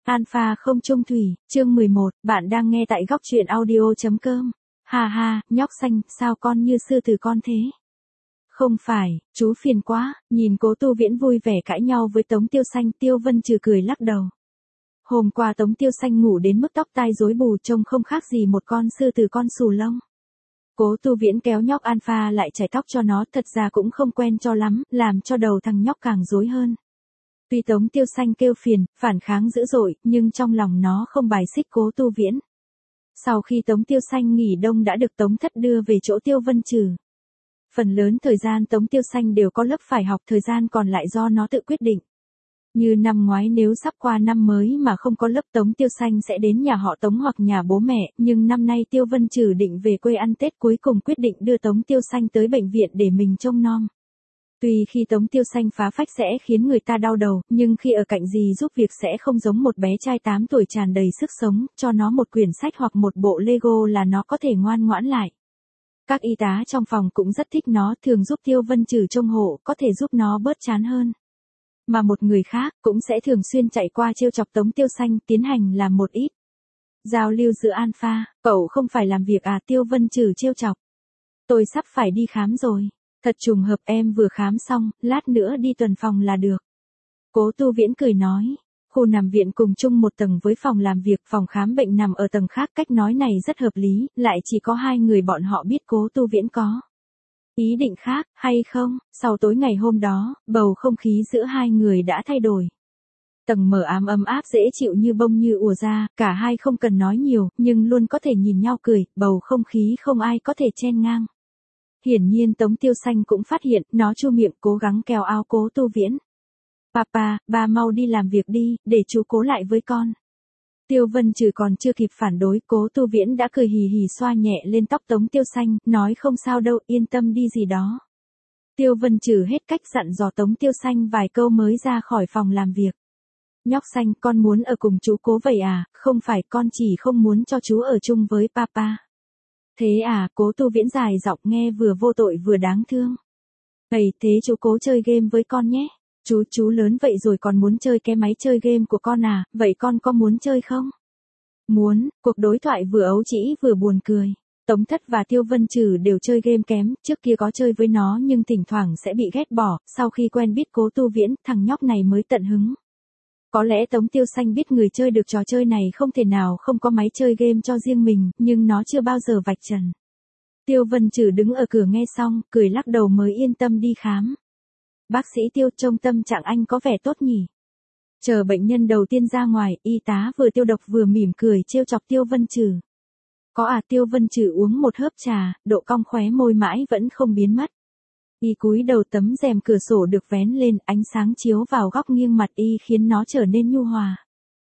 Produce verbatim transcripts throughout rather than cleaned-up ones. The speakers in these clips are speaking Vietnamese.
Alpha không chung thủy, chương mười một, bạn đang nghe tại góc truyện audio.com. Ha ha, nhóc xanh, sao con như sư tử con thế? Không phải, chú phiền quá, nhìn Cố Tu Viễn vui vẻ cãi nhau với Tống Tiêu Xanh, Tiêu Vân Trừ cười lắc đầu. Hôm qua Tống Tiêu Xanh ngủ đến mức tóc tai rối bù trông không khác gì một con sư tử con xù lông. Cố Tu Viễn kéo nhóc Alpha lại chải tóc cho nó, thật ra cũng không quen cho lắm, làm cho đầu thằng nhóc càng rối hơn. Tuy Tống Tiêu Xanh kêu phiền, phản kháng dữ dội, nhưng trong lòng nó không bài xích Cố Tu Viễn. Sau khi Tống Tiêu Xanh nghỉ đông đã được Tống Thất đưa về chỗ Tiêu Vân Trừ. Phần lớn thời gian Tống Tiêu Xanh đều có lớp phải học, thời gian còn lại do nó tự quyết định. Như năm ngoái nếu sắp qua năm mới mà không có lớp, Tống Tiêu Xanh sẽ đến nhà họ Tống hoặc nhà bố mẹ, nhưng năm nay Tiêu Vân Trừ định về quê ăn Tết, cuối cùng quyết định đưa Tống Tiêu Xanh tới bệnh viện để mình trông nom. Tuy khi Tống Tiêu Xanh phá phách sẽ khiến người ta đau đầu, nhưng khi ở cạnh dì giúp việc sẽ không giống một bé trai tám tuổi tràn đầy sức sống, cho nó một quyển sách hoặc một bộ Lego là nó có thể ngoan ngoãn lại. Các y tá trong phòng cũng rất thích nó, thường giúp Tiêu Vân Trừ trông hộ, có thể giúp nó bớt chán hơn. Mà một người khác cũng sẽ thường xuyên chạy qua trêu chọc Tống Tiêu Xanh, tiến hành làm một ít giao lưu giữa Alpha. Cậu không phải làm việc à? Tiêu Vân Trừ trêu chọc. Tôi sắp phải đi khám rồi. Thật trùng hợp, em vừa khám xong, lát nữa đi tuần phòng là được. Cố Tu Viễn cười nói. Khu nằm viện cùng chung một tầng với phòng làm việc, phòng khám bệnh nằm ở tầng khác, cách nói này rất hợp lý, lại chỉ có hai người bọn họ biết Cố Tu Viễn có ý định khác, hay không? Sau tối ngày hôm đó, bầu không khí giữa hai người đã thay đổi. Tầng mờ ám ấm áp dễ chịu như bông như ùa ra, cả hai không cần nói nhiều, nhưng luôn có thể nhìn nhau cười, bầu không khí không ai có thể chen ngang. Hiển nhiên Tống Tiêu Xanh cũng phát hiện, nó chu miệng cố gắng kéo áo Cố Tu Viễn. Papa, ba mau đi làm việc đi, để chú Cố lại với con. Tiêu Vân Trừ còn chưa kịp phản đối, Cố Tu Viễn đã cười hì hì xoa nhẹ lên tóc Tống Tiêu Xanh, nói không sao đâu, yên tâm đi gì đó. Tiêu Vân Trừ hết cách dặn dò Tống Tiêu Xanh vài câu mới ra khỏi phòng làm việc. Nhóc xanh, con muốn ở cùng chú Cố vậy à? Không phải, con chỉ không muốn cho chú ở chung với papa. Thế à? Cố Tu Viễn dài giọng nghe vừa vô tội vừa đáng thương. Ây, thế chú Cố chơi game với con nhé. Chú, chú lớn vậy rồi còn muốn chơi cái máy chơi game của con à, vậy con có muốn chơi không? Muốn. Cuộc đối thoại vừa ấu trĩ vừa buồn cười. Tống Thất và Tiêu Vân Trừ đều chơi game kém, trước kia có chơi với nó nhưng thỉnh thoảng sẽ bị ghét bỏ, sau khi quen biết Cố Tu Viễn, thằng nhóc này mới tận hứng. Có lẽ Tống Tiêu Xanh biết người chơi được trò chơi này không thể nào không có máy chơi game cho riêng mình, nhưng nó chưa bao giờ vạch trần. Tiêu Vân Trừ đứng ở cửa nghe xong, cười lắc đầu mới yên tâm đi khám. Bác sĩ Tiêu, trông tâm trạng anh có vẻ tốt nhỉ? Chờ bệnh nhân đầu tiên ra ngoài, y tá vừa tiêu độc vừa mỉm cười trêu chọc Tiêu Vân Trừ. Có à? Tiêu Vân Trừ uống một hớp trà, độ cong khóe môi mãi vẫn không biến mất. Y cúi đầu, tấm rèm cửa sổ được vén lên, ánh sáng chiếu vào góc nghiêng mặt y khiến nó trở nên nhu hòa.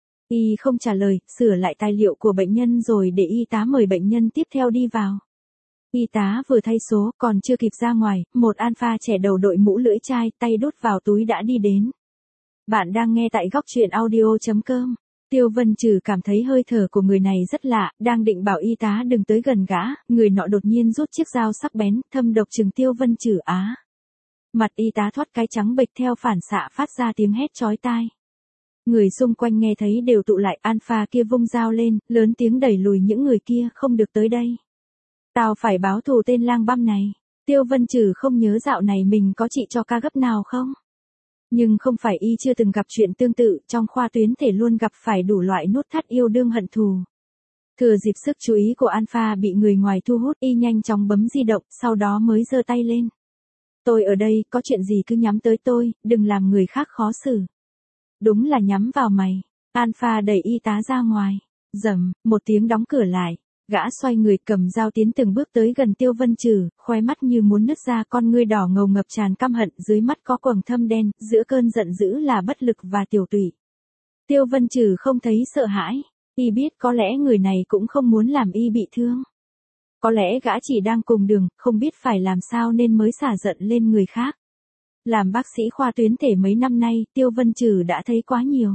Y không trả lời, sửa lại tài liệu của bệnh nhân rồi để y tá mời bệnh nhân tiếp theo đi vào. Y tá vừa thay số, còn chưa kịp ra ngoài, một Alpha trẻ đầu đội mũ lưỡi chai, tay đút vào túi đã đi đến. Bạn đang nghe tại góc truyện audio.com. Tiêu Vân Trừ cảm thấy hơi thở của người này rất lạ, đang định bảo y tá đừng tới gần gã, người nọ đột nhiên rút chiếc dao sắc bén, thâm độc trừng Tiêu Vân Trừ á. Mặt y tá thoát cái trắng bệch, theo phản xạ phát ra tiếng hét chói tai. Người xung quanh nghe thấy đều tụ lại, Alpha kia vung dao lên, lớn tiếng đẩy lùi những người kia, không được tới đây. Tao phải báo thù tên lang băm này. Tiêu Vân Trừ không nhớ dạo này mình có trị cho ca gấp nào không? Nhưng không phải y chưa từng gặp chuyện tương tự, trong khoa tuyến thể luôn gặp phải đủ loại nút thắt yêu đương hận thù. Thừa dịp sức chú ý của Alpha bị người ngoài thu hút, y nhanh chóng bấm di động, sau đó mới giơ tay lên. Tôi ở đây, có chuyện gì cứ nhắm tới tôi, đừng làm người khác khó xử. Đúng là nhắm vào mày. Alpha đẩy y tá ra ngoài. Rầm, một tiếng đóng cửa lại. Gã xoay người cầm dao tiến từng bước tới gần Tiêu Vân Trừ, khóe mắt như muốn nứt ra, con ngươi đỏ ngầu ngập tràn căm hận, dưới mắt có quầng thâm đen, giữa cơn giận dữ là bất lực và tiểu tụy. Tiêu Vân Trừ không thấy sợ hãi, y biết có lẽ người này cũng không muốn làm y bị thương. Có lẽ gã chỉ đang cùng đường, không biết phải làm sao nên mới xả giận lên người khác. Làm bác sĩ khoa tuyến thể mấy năm nay, Tiêu Vân Trừ đã thấy quá nhiều.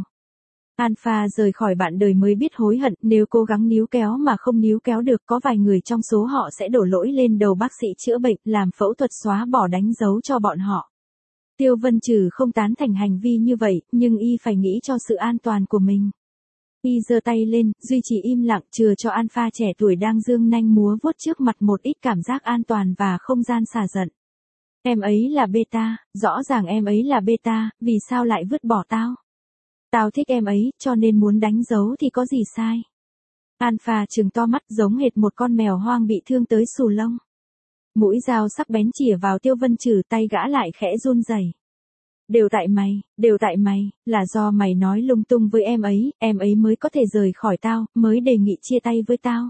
Alpha rời khỏi bạn đời mới biết hối hận, nếu cố gắng níu kéo mà không níu kéo được, có vài người trong số họ sẽ đổ lỗi lên đầu bác sĩ chữa bệnh, làm phẫu thuật xóa bỏ đánh dấu cho bọn họ. Tiêu Vân Trừ không tán thành hành vi như vậy, nhưng y phải nghĩ cho sự an toàn của mình. Y giơ tay lên, duy trì im lặng chừa cho Alpha trẻ tuổi đang dương nanh múa vuốt trước mặt một ít cảm giác an toàn và không gian xả giận. Em ấy là beta, rõ ràng em ấy là beta, vì sao lại vứt bỏ tao? Tao thích em ấy, cho nên muốn đánh dấu thì có gì sai? Alpha trừng to mắt giống hệt một con mèo hoang bị thương tới xù lông. Mũi dao sắc bén chĩa vào Tiêu Vân Trừ, tay gã lại khẽ run rẩy. Đều tại mày, đều tại mày, là do mày nói lung tung với em ấy, em ấy mới có thể rời khỏi tao, mới đề nghị chia tay với tao.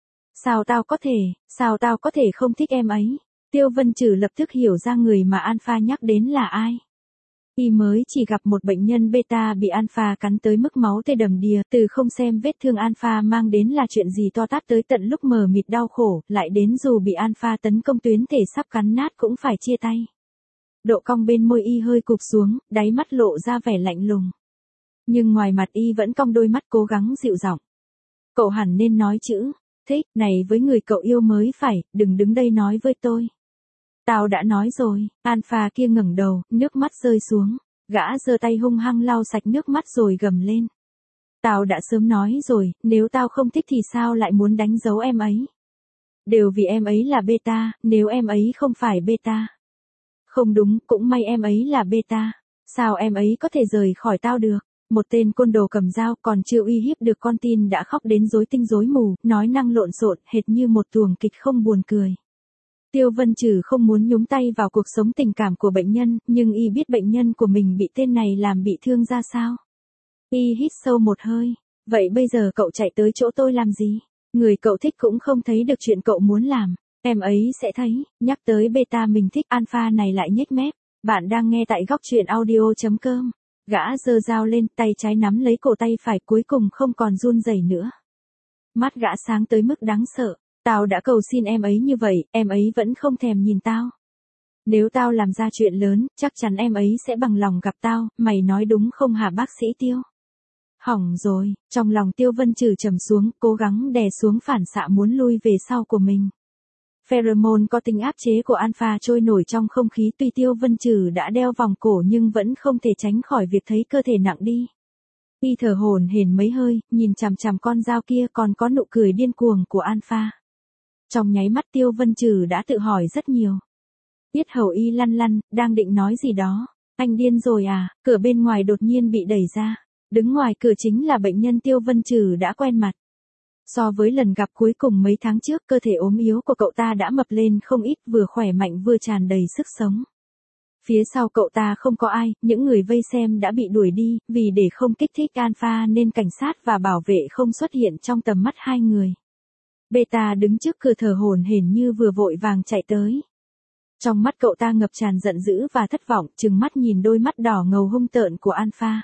Sao tao có thể, sao tao có thể không thích em ấy? Tiêu Vân Trừ lập tức hiểu ra người mà Alpha nhắc đến là ai. Y mới chỉ gặp một bệnh nhân beta bị Alpha cắn tới mức máu tê đầm đìa, từ không xem vết thương Alpha mang đến là chuyện gì to tát tới tận lúc mờ mịt đau khổ, lại đến dù bị Alpha tấn công tuyến thể sắp cắn nát cũng phải chia tay. Độ cong bên môi Y hơi cụp xuống, đáy mắt lộ ra vẻ lạnh lùng. Nhưng ngoài mặt Y vẫn cong đôi mắt cố gắng dịu giọng. Cậu hẳn nên nói chữ thích này với người cậu yêu mới phải, đừng đứng đây nói với tôi. Tao đã nói rồi. Alpha kia ngẩng đầu, nước mắt rơi xuống. Gã giơ tay hung hăng lau sạch nước mắt rồi gầm lên. Tao đã sớm nói rồi, nếu tao không thích thì sao lại muốn đánh dấu em ấy? Đều vì em ấy là beta, nếu em ấy không phải beta. Không đúng, cũng may em ấy là beta. Sao em ấy có thể rời khỏi tao được? Một tên côn đồ cầm dao còn chưa uy hiếp được con tin đã khóc đến rối tinh rối mù, nói năng lộn xộn hệt như một tuồng kịch không buồn cười. Tiêu Vân Trừ không muốn nhúng tay vào cuộc sống tình cảm của bệnh nhân, nhưng Y biết bệnh nhân của mình bị tên này làm bị thương ra sao. Y hít sâu một hơi. Vậy bây giờ cậu chạy tới chỗ tôi làm gì? Người cậu thích cũng không thấy được chuyện cậu muốn làm. Em ấy sẽ thấy. Nhắc tới beta mình thích, Alpha này lại nhếch mép. Bạn đang nghe tại góc truyện audio chấm com. Gã giơ dao lên, tay trái nắm lấy cổ tay phải, cuối cùng không còn run rẩy nữa. Mắt gã sáng tới mức đáng sợ. Tao đã cầu xin em ấy như vậy, em ấy vẫn không thèm nhìn tao. Nếu tao làm ra chuyện lớn, chắc chắn em ấy sẽ bằng lòng gặp tao, mày nói đúng không hả bác sĩ Tiêu? Hỏng rồi, trong lòng Tiêu Vân Trừ trầm xuống, cố gắng đè xuống phản xạ muốn lui về sau của mình. Pheromone có tính áp chế của Alpha trôi nổi trong không khí, tuy Tiêu Vân Trừ đã đeo vòng cổ nhưng vẫn không thể tránh khỏi việc thấy cơ thể nặng đi. Y thở hổn hển mấy hơi, nhìn chằm chằm con dao kia, còn có nụ cười điên cuồng của Alpha. Trong nháy mắt Tiêu Vân Trừ đã tự hỏi rất nhiều. Yết hầu Y lăn lăn, đang định nói gì đó. Anh điên rồi à? Cửa bên ngoài đột nhiên bị đẩy ra. Đứng ngoài cửa chính là bệnh nhân Tiêu Vân Trừ đã quen mặt. So với lần gặp cuối cùng mấy tháng trước, cơ thể ốm yếu của cậu ta đã mập lên không ít, vừa khỏe mạnh vừa tràn đầy sức sống. Phía sau cậu ta không có ai, những người vây xem đã bị đuổi đi, vì để không kích thích Alpha nên cảnh sát và bảo vệ không xuất hiện trong tầm mắt hai người. Beta đứng trước cửa thở hổn hển như vừa vội vàng chạy tới. Trong mắt cậu ta ngập tràn giận dữ và thất vọng, trừng mắt nhìn đôi mắt đỏ ngầu hung tợn của Alpha.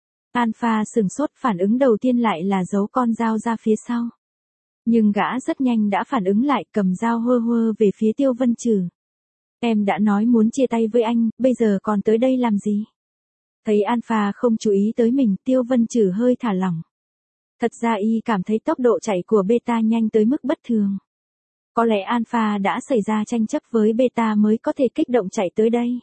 Alpha sừng sốt, phản ứng đầu tiên lại là giấu con dao ra phía sau. Nhưng gã rất nhanh đã phản ứng lại, cầm dao hơ hơ về phía Tiêu Vân Trừ. Em đã nói muốn chia tay với anh, bây giờ còn tới đây làm gì? Thấy Alpha không chú ý tới mình, Tiêu Vân Trừ hơi thả lỏng. Thật ra Y cảm thấy tốc độ chạy của beta nhanh tới mức bất thường. Có lẽ Alpha đã xảy ra tranh chấp với beta mới có thể kích động chạy tới đây.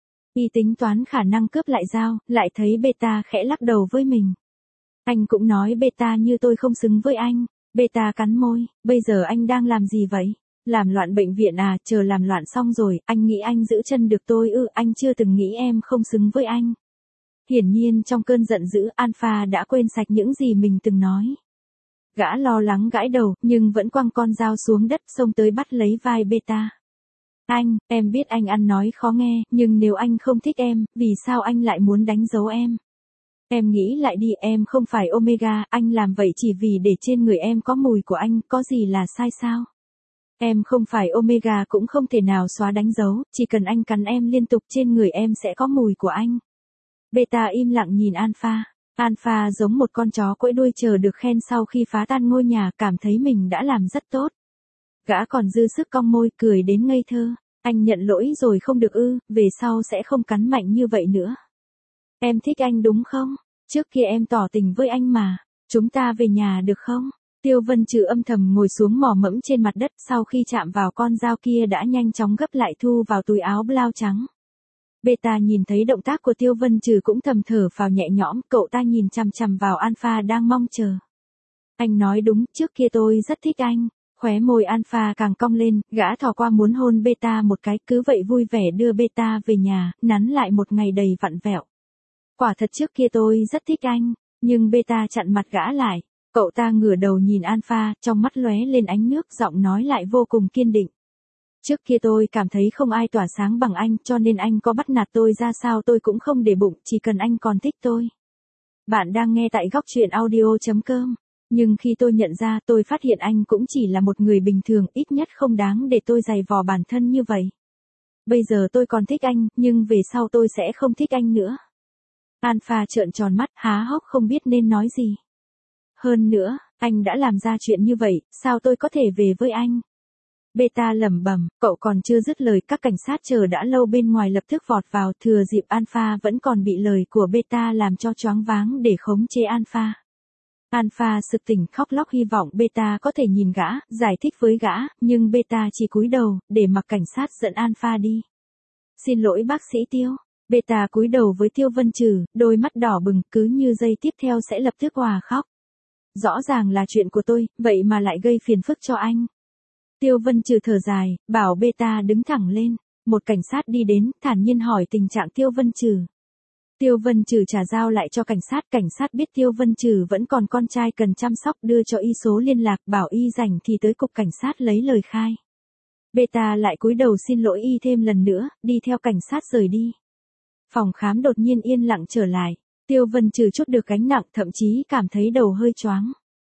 Y tính toán khả năng cướp lại dao, lại thấy beta khẽ lắc đầu với mình. Anh cũng nói beta như tôi không xứng với anh. Beta cắn môi, bây giờ anh đang làm gì vậy? Làm loạn bệnh viện à? Chờ làm loạn xong rồi, anh nghĩ anh giữ chân được tôi ư? Anh chưa từng nghĩ em không xứng với anh. Hiển nhiên trong cơn giận dữ, Alpha đã quên sạch những gì mình từng nói. Gã lo lắng gãi đầu, nhưng vẫn quăng con dao xuống đất, xông tới bắt lấy vai beta. Anh, em biết anh ăn nói khó nghe, nhưng nếu anh không thích em, vì sao anh lại muốn đánh dấu em? Em nghĩ lại đi, em không phải Omega, anh làm vậy chỉ vì để trên người em có mùi của anh, có gì là sai sao? Em không phải Omega cũng không thể nào xóa đánh dấu, chỉ cần anh cắn em liên tục trên người em sẽ có mùi của anh. Beta im lặng nhìn Alpha. Alpha giống một con chó quẫy đuôi chờ được khen sau khi phá tan ngôi nhà, cảm thấy mình đã làm rất tốt. Gã còn dư sức cong môi, cười đến ngây thơ. Anh nhận lỗi rồi không được ư, về sau sẽ không cắn mạnh như vậy nữa. Em thích anh đúng không? Trước kia em tỏ tình với anh mà. Chúng ta về nhà được không? Tiêu Vân Trừ âm thầm ngồi xuống mò mẫm trên mặt đất, sau khi chạm vào con dao kia đã nhanh chóng gấp lại thu vào túi áo blau trắng. Beta nhìn thấy động tác của Tiêu Vân Trừ cũng thầm thở phào nhẹ nhõm, cậu ta nhìn chằm chằm vào Alpha đang mong chờ. Anh nói đúng, trước kia tôi rất thích anh. Khóe môi Alpha càng cong lên, gã thò qua muốn hôn Beta một cái, cứ vậy vui vẻ đưa Beta về nhà, nắn lại một ngày đầy vặn vẹo. Quả thật trước kia tôi rất thích anh, nhưng Beta chặn mặt gã lại. Cậu ta ngửa đầu nhìn Alpha, trong mắt lóe lên ánh nước, giọng nói lại vô cùng kiên định. Trước kia tôi cảm thấy không ai tỏa sáng bằng anh, cho nên anh có bắt nạt tôi ra sao tôi cũng không để bụng, chỉ cần anh còn thích tôi. Bạn đang nghe tại góc truyện audio chấm com. Nhưng khi tôi nhận ra, tôi phát hiện anh cũng chỉ là một người bình thường, ít nhất không đáng để tôi giày vò bản thân như vậy. Bây giờ tôi còn thích anh, nhưng về sau tôi sẽ không thích anh nữa. Alpha trợn tròn mắt, há hốc không biết nên nói gì. Hơn nữa, anh đã làm ra chuyện như vậy, sao tôi có thể về với anh? Beta lẩm bẩm, cậu còn chưa dứt lời, các cảnh sát chờ đã lâu bên ngoài lập tức vọt vào, thừa dịp Alpha vẫn còn bị lời của Beta làm cho choáng váng để khống chế Alpha. Alpha sực tỉnh khóc lóc hy vọng Beta có thể nhìn gã, giải thích với gã, nhưng Beta chỉ cúi đầu, để mặc cảnh sát dẫn Alpha đi. Xin lỗi bác sĩ Tiêu. Beta cúi đầu với Tiêu Vân Trừ, đôi mắt đỏ bừng, cứ như giây tiếp theo sẽ lập tức òa khóc. Rõ ràng là chuyện của tôi, vậy mà lại gây phiền phức cho anh. Tiêu Vân Trừ thở dài, bảo Beta đứng thẳng lên. Một cảnh sát đi đến, thản nhiên hỏi tình trạng Tiêu Vân Trừ. Tiêu Vân Trừ trả dao lại cho cảnh sát, cảnh sát biết Tiêu Vân Trừ vẫn còn con trai cần chăm sóc, đưa cho y số liên lạc, bảo y rảnh thì tới cục cảnh sát lấy lời khai. Beta lại cúi đầu xin lỗi y thêm lần nữa, đi theo cảnh sát rời đi. Phòng khám đột nhiên yên lặng trở lại, Tiêu Vân Trừ chút được gánh nặng, thậm chí cảm thấy đầu hơi choáng.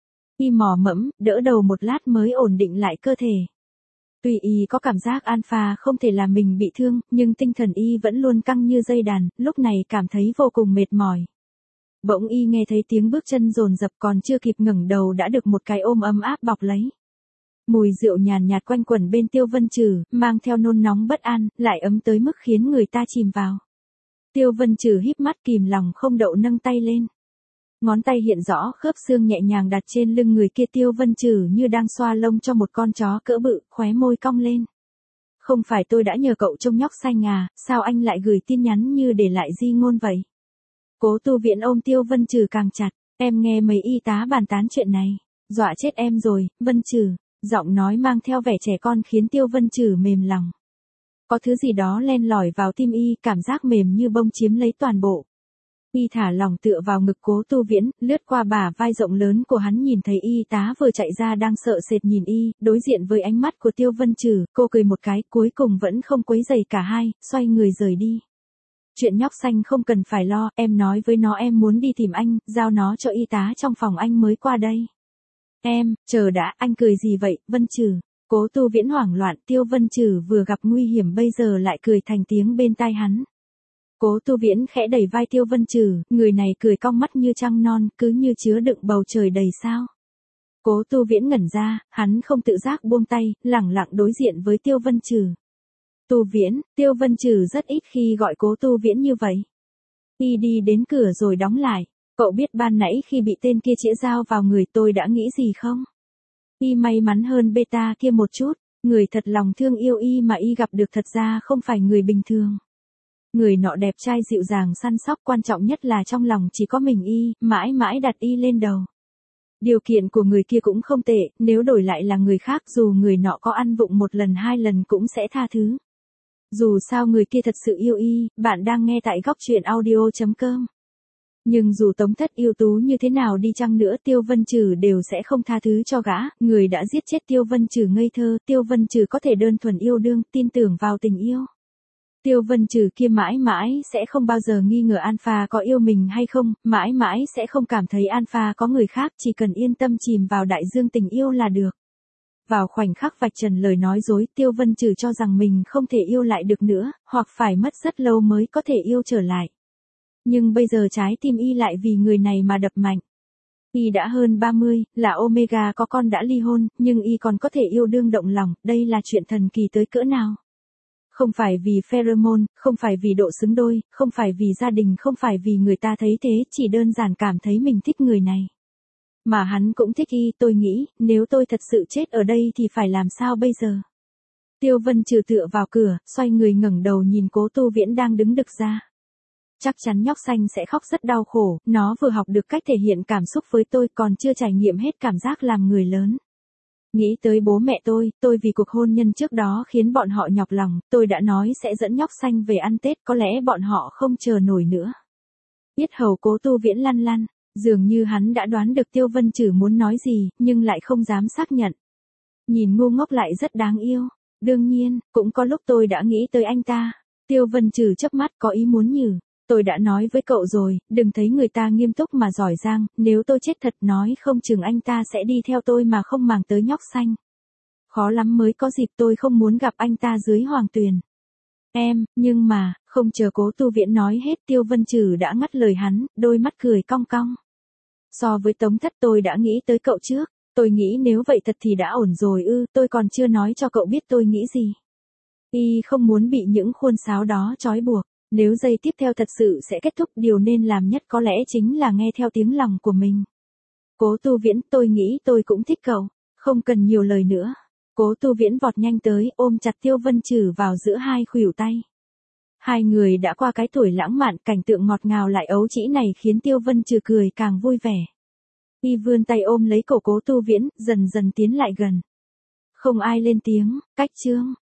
Y mò mẫm, đỡ đầu một lát mới ổn định lại cơ thể. Tuy y có cảm giác Alpha không thể làm mình bị thương, nhưng tinh thần y vẫn luôn căng như dây đàn, lúc này cảm thấy vô cùng mệt mỏi. Bỗng y nghe thấy tiếng bước chân dồn dập, còn chưa kịp ngẩng đầu đã được một cái ôm ấm áp bọc lấy. Mùi rượu nhàn nhạt quanh quẩn bên Tiêu Vân Trừ, mang theo nôn nóng bất an, lại ấm tới mức khiến người ta chìm vào. Tiêu Vân Trừ híp mắt kìm lòng không đậu nâng tay lên. Ngón tay hiện rõ khớp xương nhẹ nhàng đặt trên lưng người kia. Tiêu Vân Trừ như đang xoa lông cho một con chó cỡ bự, khóe môi cong lên. Không phải tôi đã nhờ cậu trông nhóc xanh à, sao anh lại gửi tin nhắn như để lại di ngôn vậy? Cố Tu Viễn ôm Tiêu Vân Trừ càng chặt, em nghe mấy y tá bàn tán chuyện này, dọa chết em rồi, Vân Trừ. Giọng nói mang theo vẻ trẻ con khiến Tiêu Vân Trừ mềm lòng. Có thứ gì đó len lỏi vào tim y, cảm giác mềm như bông chiếm lấy toàn bộ. Y thả lòng tựa vào ngực Cố Tu Viễn, lướt qua bả vai rộng lớn của hắn, nhìn thấy y tá vừa chạy ra đang sợ sệt nhìn y, đối diện với ánh mắt của Tiêu Vân Trừ, cô cười một cái, cuối cùng vẫn không quấy rầy cả hai, xoay người rời đi. Chuyện nhóc xanh không cần phải lo, em nói với nó em muốn đi tìm anh, giao nó cho y tá trong phòng anh mới qua đây. Em, chờ đã, anh cười gì vậy, Vân Trừ? Cố Tu Viễn hoảng loạn, Tiêu Vân Trừ vừa gặp nguy hiểm bây giờ lại cười thành tiếng bên tai hắn. Cố Tu Viễn khẽ đẩy vai Tiêu Vân Trừ, người này cười cong mắt như trăng non, cứ như chứa đựng bầu trời đầy sao. Cố Tu Viễn ngẩn ra, hắn không tự giác buông tay, lẳng lặng đối diện với Tiêu Vân Trừ. Tu Viễn, Tiêu Vân Trừ rất ít khi gọi Cố Tu Viễn như vậy. Y đi đến cửa rồi đóng lại. Cậu biết ban nãy khi bị tên kia chĩa dao vào người tôi đã nghĩ gì không? Y may mắn hơn Beta kia một chút, người thật lòng thương yêu y mà y gặp được thật ra không phải người bình thường. Người nọ đẹp trai dịu dàng săn sóc, quan trọng nhất là trong lòng chỉ có mình y, mãi mãi đặt y lên đầu. Điều kiện của người kia cũng không tệ, nếu đổi lại là người khác dù người nọ có ăn vụng một lần hai lần cũng sẽ tha thứ. Dù sao người kia thật sự yêu y, bạn đang nghe tại góc truyện audio chấm com. Nhưng dù Tống Thất yêu tú như thế nào đi chăng nữa, Tiêu Vân Trừ đều sẽ không tha thứ cho gã, người đã giết chết Tiêu Vân Trừ ngây thơ, Tiêu Vân Trừ có thể đơn thuần yêu đương, tin tưởng vào tình yêu. Tiêu Vân Trừ kia mãi mãi sẽ không bao giờ nghi ngờ Alpha có yêu mình hay không, mãi mãi sẽ không cảm thấy Alpha có người khác, chỉ cần yên tâm chìm vào đại dương tình yêu là được. Vào khoảnh khắc vạch trần lời nói dối, Tiêu Vân Trừ cho rằng mình không thể yêu lại được nữa, hoặc phải mất rất lâu mới có thể yêu trở lại. Nhưng bây giờ trái tim y lại vì người này mà đập mạnh. Y đã hơn ba mươi, là Omega có con đã ly hôn, nhưng y còn có thể yêu đương động lòng, đây là chuyện thần kỳ tới cỡ nào. Không phải vì pheromone, không phải vì độ xứng đôi, không phải vì gia đình, không phải vì người ta thấy thế, chỉ đơn giản cảm thấy mình thích người này. Mà hắn cũng thích y, tôi nghĩ, nếu tôi thật sự chết ở đây thì phải làm sao bây giờ? Tiêu Vân Trừ tựa vào cửa, xoay người ngẩng đầu nhìn Cố Tu Viễn đang đứng đực ra. Chắc chắn nhóc xanh sẽ khóc rất đau khổ, nó vừa học được cách thể hiện cảm xúc với tôi còn chưa trải nghiệm hết cảm giác làm người lớn. Nghĩ tới bố mẹ tôi, tôi vì cuộc hôn nhân trước đó khiến bọn họ nhọc lòng, tôi đã nói sẽ dẫn nhóc xanh về ăn Tết, có lẽ bọn họ không chờ nổi nữa. Yết hầu Cố Tu Viễn lăn lăn, dường như hắn đã đoán được Tiêu Vân Trừ muốn nói gì, nhưng lại không dám xác nhận. Nhìn ngu ngốc lại rất đáng yêu, đương nhiên, cũng có lúc tôi đã nghĩ tới anh ta. Tiêu Vân Trừ chớp mắt có ý muốn nhử. Tôi đã nói với cậu rồi, đừng thấy người ta nghiêm túc mà giỏi giang, nếu tôi chết thật nói không chừng anh ta sẽ đi theo tôi mà không màng tới nhóc xanh. Khó lắm mới có dịp, tôi không muốn gặp anh ta dưới hoàng tuyền. Em, nhưng mà, không chờ Cố Tu Viễn nói hết, Tiêu Vân Trừ đã ngắt lời hắn, đôi mắt cười cong cong. So với Tống Thất tôi đã nghĩ tới cậu trước, tôi nghĩ nếu vậy thật thì đã ổn rồi ư, tôi còn chưa nói cho cậu biết tôi nghĩ gì. Y không muốn bị những khuôn sáo đó trói buộc. Nếu giây tiếp theo thật sự sẽ kết thúc, điều nên làm nhất có lẽ chính là nghe theo tiếng lòng của mình. Cố Tu Viễn, tôi nghĩ tôi cũng thích cậu, không cần nhiều lời nữa. Cố Tu Viễn vọt nhanh tới, ôm chặt Tiêu Vân Trừ vào giữa hai khuỷu tay. Hai người đã qua cái tuổi lãng mạn, cảnh tượng ngọt ngào lại ấu trĩ này khiến Tiêu Vân Trừ cười càng vui vẻ. Y vươn tay ôm lấy cổ Cố Tu Viễn, dần dần tiến lại gần. Không ai lên tiếng, cách chương.